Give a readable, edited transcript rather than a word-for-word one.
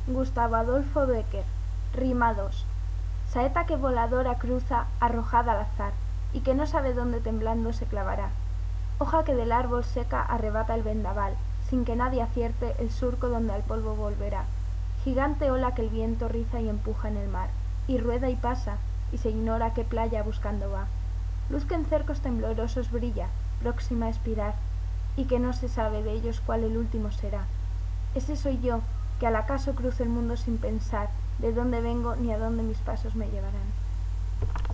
Gustavo Adolfo Bécquer. Rima 2. Saeta que voladora cruza, arrojada al azar, y que no sabe dónde temblando se clavará. Hoja que del árbol seca arrebata el vendaval, sin que nadie acierte el surco donde al polvo volverá. Gigante ola que el viento riza y empuja en el mar, y rueda y pasa, y se ignora qué playa buscando va. Luz que en cercos temblorosos brilla, próxima a expirar, y que no se sabe de ellos cuál el último será. Ese soy yo, que al acaso cruzo el mundo sin pensar de dónde vengo ni a dónde mis pasos me llevarán.